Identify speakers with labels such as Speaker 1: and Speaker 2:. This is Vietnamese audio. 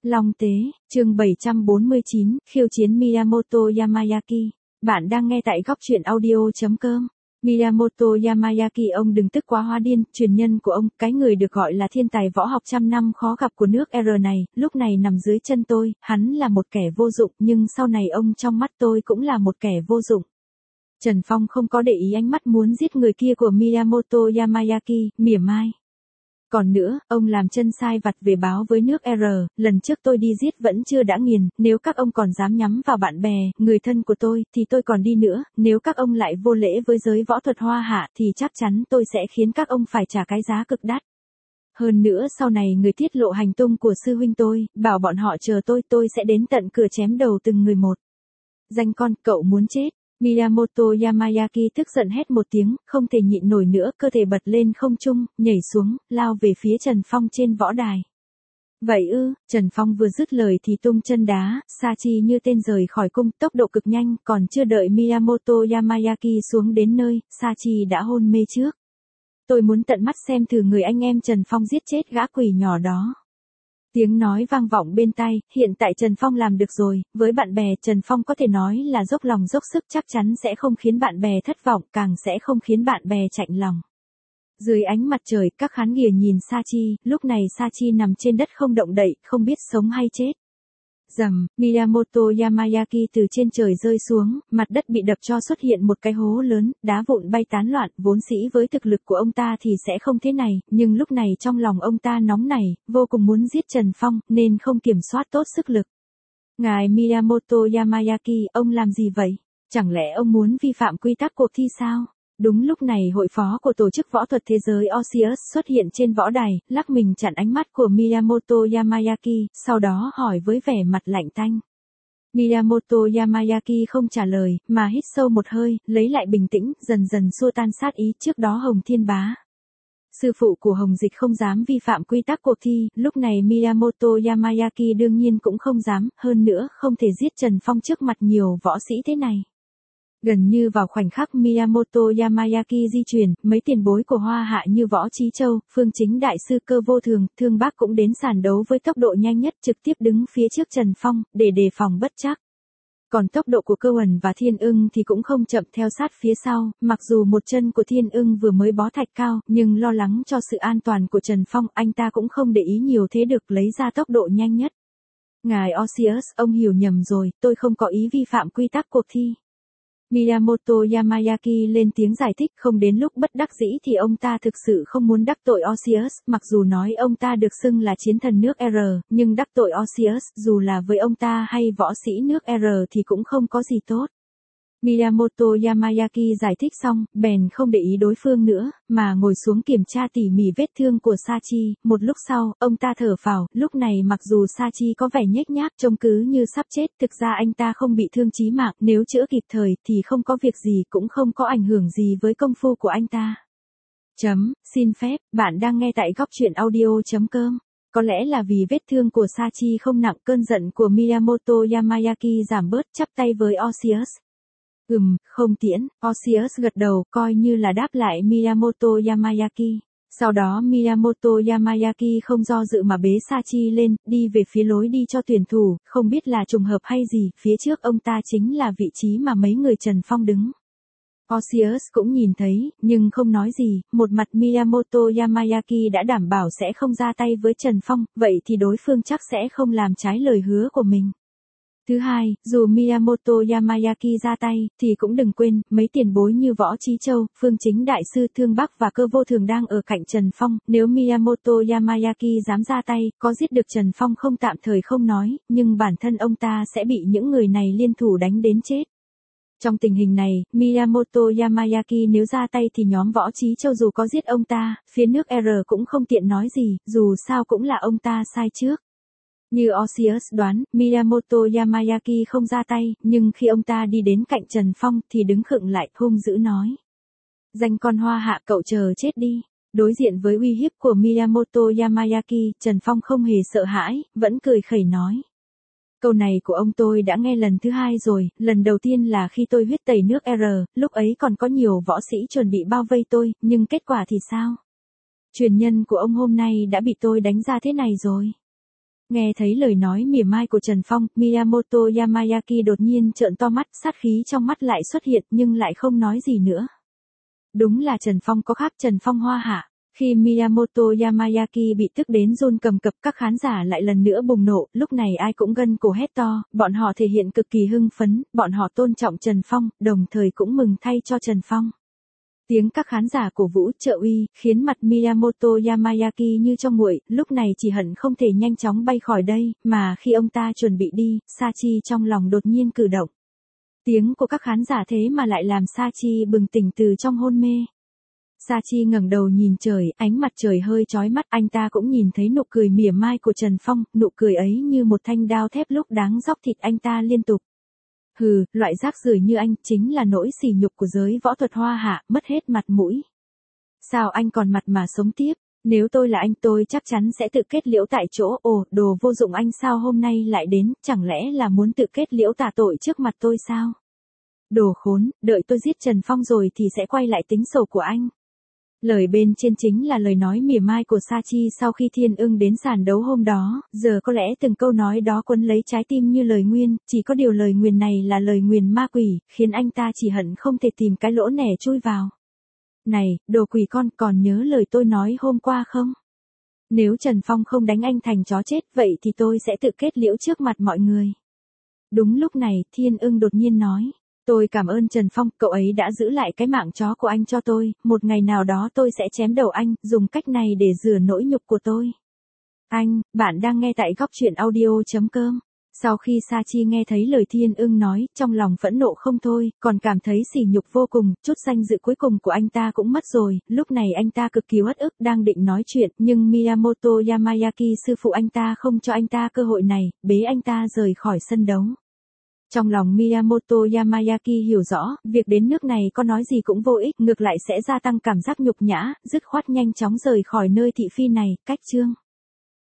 Speaker 1: Long Tế, chương 749, khiêu chiến Miyamoto Yamayaki. Bạn đang nghe tại góc truyện audio.com. Miyamoto Yamayaki, ông đừng tức quá hóa điên, truyền nhân của ông, cái người được gọi là thiên tài võ học trăm năm khó gặp của nước R này, lúc này nằm dưới chân tôi, hắn là một kẻ vô dụng, nhưng sau này ông trong mắt tôi cũng là một kẻ vô dụng. Trần Phong không có để ý ánh mắt muốn giết người kia của Miyamoto Yamayaki, mỉa mai. Còn nữa, ông làm chân sai vặt về báo với nước R, lần trước tôi đi giết vẫn chưa đã nghiền, nếu các ông còn dám nhắm vào bạn bè, người thân của tôi, thì tôi còn đi nữa, nếu các ông lại vô lễ với giới võ thuật Hoa Hạ, thì chắc chắn tôi sẽ khiến các ông phải trả cái giá cực đắt. Hơn nữa sau này người tiết lộ hành tung của sư huynh tôi, bảo bọn họ chờ tôi sẽ đến tận cửa chém đầu từng người một. Danh con, cậu muốn chết. Miyamoto Yamayaki tức giận hét một tiếng, không thể nhịn nổi nữa, cơ thể bật lên không trung, nhảy xuống, lao về phía Trần Phong trên võ đài. Vậy ư, Trần Phong vừa dứt lời thì tung chân đá, Sachi như tên rời khỏi cung, tốc độ cực nhanh, còn chưa đợi Miyamoto Yamayaki xuống đến nơi, Sachi đã hôn mê trước. Tôi muốn tận mắt xem thử người anh em Trần Phong giết chết gã quỷ nhỏ đó. Tiếng nói vang vọng bên tai, hiện tại Trần Phong làm được rồi, với bạn bè Trần Phong có thể nói là dốc lòng dốc sức, chắc chắn sẽ không khiến bạn bè thất vọng, càng sẽ không khiến bạn bè chạnh lòng. Dưới ánh mặt trời, các khán giả nhìn Sachi, lúc này Sachi nằm trên đất không động đậy, không biết sống hay chết. Rầm, Miyamoto Yamayaki từ trên trời rơi xuống, mặt đất bị đập cho xuất hiện một cái hố lớn, đá vụn bay tán loạn, vốn dĩ với thực lực của ông ta thì sẽ không thế này, nhưng lúc này trong lòng ông ta nóng nảy, vô cùng muốn giết Trần Phong, nên không kiểm soát tốt sức lực. Ngài Miyamoto Yamayaki, ông làm gì vậy? Chẳng lẽ ông muốn vi phạm quy tắc cuộc thi sao? Đúng lúc này hội phó của tổ chức võ thuật thế giới Osius xuất hiện trên võ đài, lắc mình chặn ánh mắt của Miyamoto Yamayaki, sau đó hỏi với vẻ mặt lạnh tanh. Miyamoto Yamayaki không trả lời, mà hít sâu một hơi, lấy lại bình tĩnh, dần dần xua tan sát ý. Trước đó Hồng Thiên Bá, sư phụ của Hồng Dịch, không dám vi phạm quy tắc cuộc thi, lúc này Miyamoto Yamayaki đương nhiên cũng không dám, hơn nữa không thể giết Trần Phong trước mặt nhiều võ sĩ thế này. Gần như vào khoảnh khắc Miyamoto Yamayaki di chuyển, mấy tiền bối của Hoa Hạ như Võ Chí Châu, Phương Chính Đại Sư, Cơ Vô Thường, Thương Bác cũng đến sàn đấu với tốc độ nhanh nhất, trực tiếp đứng phía trước Trần Phong, để đề phòng bất trắc. Còn tốc độ của Cơ Uẩn và Thiên Ưng thì cũng không chậm theo sát phía sau, mặc dù một chân của Thiên Ưng vừa mới bó thạch cao, nhưng lo lắng cho sự an toàn của Trần Phong, anh ta cũng không để ý nhiều thế được lấy ra tốc độ nhanh nhất. Ngài Osius, ông hiểu nhầm rồi, tôi không có ý vi phạm quy tắc cuộc thi. Miyamoto Yamayaki lên tiếng giải thích, không đến lúc bất đắc dĩ thì ông ta thực sự không muốn đắc tội Osius, mặc dù nói ông ta được xưng là chiến thần nước R, nhưng đắc tội Osius, dù là với ông ta hay võ sĩ nước R thì cũng không có gì tốt. Miyamoto Yamayaki giải thích xong, bèn không để ý đối phương nữa, mà ngồi xuống kiểm tra tỉ mỉ vết thương của Sachi. Một lúc sau, ông ta thở phào, lúc này mặc dù Sachi có vẻ nhếch nhác, trông cứ như sắp chết, thực ra anh ta không bị thương chí mạng, nếu chữa kịp thời thì không có việc gì, cũng không có ảnh hưởng gì với công phu của anh ta. Xin phép, bạn đang nghe tại góc truyện audio.com. Có lẽ là vì vết thương của Sachi không nặng, cơn giận của Miyamoto Yamayaki giảm bớt, chắp tay với Osius. Không tiễn, Osius gật đầu, coi như là đáp lại Miyamoto Yamayaki. Sau đó Miyamoto Yamayaki không do dự mà bế Sachi lên, đi về phía lối đi cho tuyển thủ, không biết là trùng hợp hay gì, phía trước ông ta chính là vị trí mà mấy người Trần Phong đứng. Osius cũng nhìn thấy, nhưng không nói gì, một mặt Miyamoto Yamayaki đã đảm bảo sẽ không ra tay với Trần Phong, vậy thì đối phương chắc sẽ không làm trái lời hứa của mình. Thứ hai, dù Miyamoto Yamayaki ra tay, thì cũng đừng quên, mấy tiền bối như Võ Chí Châu, Phương Chính Đại Sư, Thương Bác và Cơ Vô Thường đang ở cạnh Trần Phong, nếu Miyamoto Yamayaki dám ra tay, có giết được Trần Phong không tạm thời không nói, nhưng bản thân ông ta sẽ bị những người này liên thủ đánh đến chết. Trong tình hình này, Miyamoto Yamayaki nếu ra tay thì nhóm Võ Chí Châu dù có giết ông ta, phía nước R cũng không tiện nói gì, dù sao cũng là ông ta sai trước. Như Osius đoán, Miyamoto Yamayaki không ra tay, nhưng khi ông ta đi đến cạnh Trần Phong thì đứng khựng lại, hung dữ nói. Danh con Hoa Hạ, cậu chờ chết đi. Đối diện với uy hiếp của Miyamoto Yamayaki, Trần Phong không hề sợ hãi, vẫn cười khẩy nói. Câu này của ông tôi đã nghe lần thứ hai rồi, lần đầu tiên là khi tôi huyết tẩy nước R, lúc ấy còn có nhiều võ sĩ chuẩn bị bao vây tôi, nhưng kết quả thì sao? Truyền nhân của ông hôm nay đã bị tôi đánh ra thế này rồi. Nghe thấy lời nói mỉa mai của Trần Phong, Miyamoto Yamayaki đột nhiên trợn to mắt, sát khí trong mắt lại xuất hiện nhưng lại không nói gì nữa. Đúng là Trần Phong có khác, Trần Phong hoa hạ. Khi Miyamoto Yamayaki bị tức đến run cầm cập, các khán giả lại lần nữa bùng nổ, lúc này ai cũng gân cổ hét to, bọn họ thể hiện cực kỳ hưng phấn, bọn họ tôn trọng Trần Phong, đồng thời cũng mừng thay cho Trần Phong. Tiếng các khán giả cổ vũ trợ uy, khiến mặt Miyamoto Yamayaki như trong nguội, lúc này chỉ hận không thể nhanh chóng bay khỏi đây, mà khi ông ta chuẩn bị đi, Sachi trong lòng đột nhiên cử động. Tiếng của các khán giả thế mà lại làm Sachi bừng tỉnh từ trong hôn mê. Sachi ngẩng đầu nhìn trời, ánh mặt trời hơi chói mắt, anh ta cũng nhìn thấy nụ cười mỉa mai của Trần Phong, nụ cười ấy như một thanh đao thép lúc đáng róc thịt anh ta liên tục. Hừ, loại rác rưởi như anh chính là nỗi sỉ nhục của giới võ thuật hoa hạ, mất hết mặt mũi. Sao anh còn mặt mà sống tiếp? Nếu tôi là anh tôi chắc chắn sẽ tự kết liễu tại chỗ. Ồ, đồ vô dụng, anh sao hôm nay lại đến, chẳng lẽ là muốn tự kết liễu tạ tội trước mặt tôi sao? Đồ khốn, đợi tôi giết Trần Phong rồi thì sẽ quay lại tính sổ của anh. Lời bên trên chính là lời nói mỉa mai của Sachi sau khi Thiên Ưng đến sàn đấu hôm đó, giờ có lẽ từng câu nói đó quấn lấy trái tim như lời nguyền, chỉ có điều lời nguyền này là lời nguyền ma quỷ, khiến anh ta chỉ hận không thể tìm cái lỗ nẻ chui vào. Này, đồ quỷ con, còn nhớ lời tôi nói hôm qua không? Nếu Trần Phong không đánh anh thành chó chết, vậy thì tôi sẽ tự kết liễu trước mặt mọi người. Đúng lúc này, Thiên Ưng đột nhiên nói. Tôi cảm ơn Trần Phong, cậu ấy đã giữ lại cái mạng chó của anh cho tôi, một ngày nào đó tôi sẽ chém đầu anh, dùng cách này để rửa nỗi nhục của tôi. Anh, bạn đang nghe tại góc truyện audio.com. Sau khi Sachi nghe thấy lời Thiên Ưng nói, trong lòng phẫn nộ không thôi, còn cảm thấy sỉ nhục vô cùng, chút danh dự cuối cùng của anh ta cũng mất rồi, lúc này anh ta cực kỳ uất ức đang định nói chuyện, nhưng Miyamoto Yamayaki sư phụ anh ta không cho anh ta cơ hội này, bế anh ta rời khỏi sân đấu. Trong lòng Miyamoto Yamayaki hiểu rõ, việc đến nước này có nói gì cũng vô ích, ngược lại sẽ gia tăng cảm giác nhục nhã, dứt khoát nhanh chóng rời khỏi nơi thị phi này, cách chương.